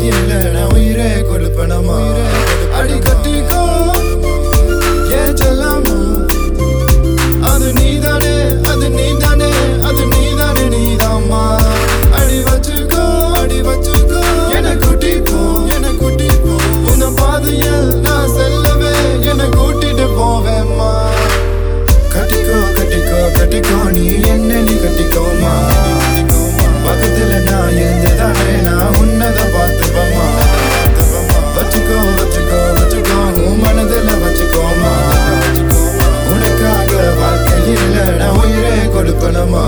வாழ்க்கையில நான் உயிரே கொடுப்பனமா அடி கட்டிக்கோ ஏன் செல்லாமோ அது நீதானே அது நீதானே அது நீதானே நீதாம்மா அடி வச்சுக்கோ என்னை கூட்டிப்போ உன்னை பாதையில் நான் செல்லவே என்னை கூட்டிட்டு போவேம்மா கட்டிக்கோ கட்டிக்கோ கட்டிக்கோ நீ என்ன நீ கட்டிக்கோமா பக்கத்துல நான் இருந்துதானே நான் உன்னதான் பார்த்துப்பமா வச்சுக்கோ வச்சுக்கோ வச்சுக்கோ உன் மனதில் வச்சுக்கோமா உனக்காக வாழ்க்கையில் நான் உயிரே கொடுப்பனமா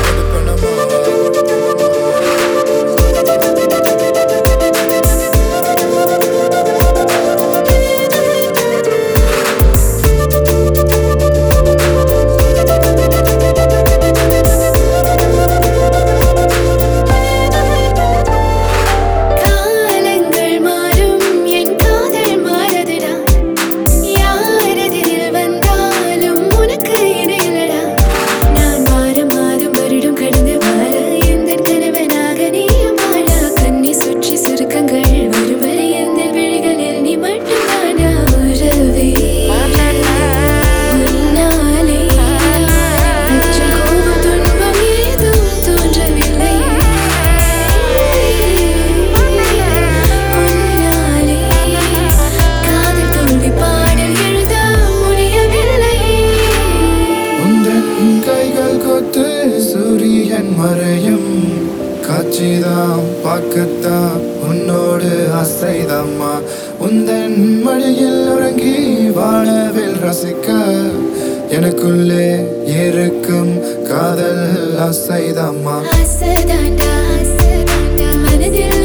சூரியன் மறையும் காட்சிதான் பார்க்கத்தான் உன்னோடு ஆசைதாம்மா உந்தன் மடியில் உறங்கி வானவில் ரசிக்க எனக்குள்ளே இருக்கும் காதல் ஆசைதாம்மா மனதில்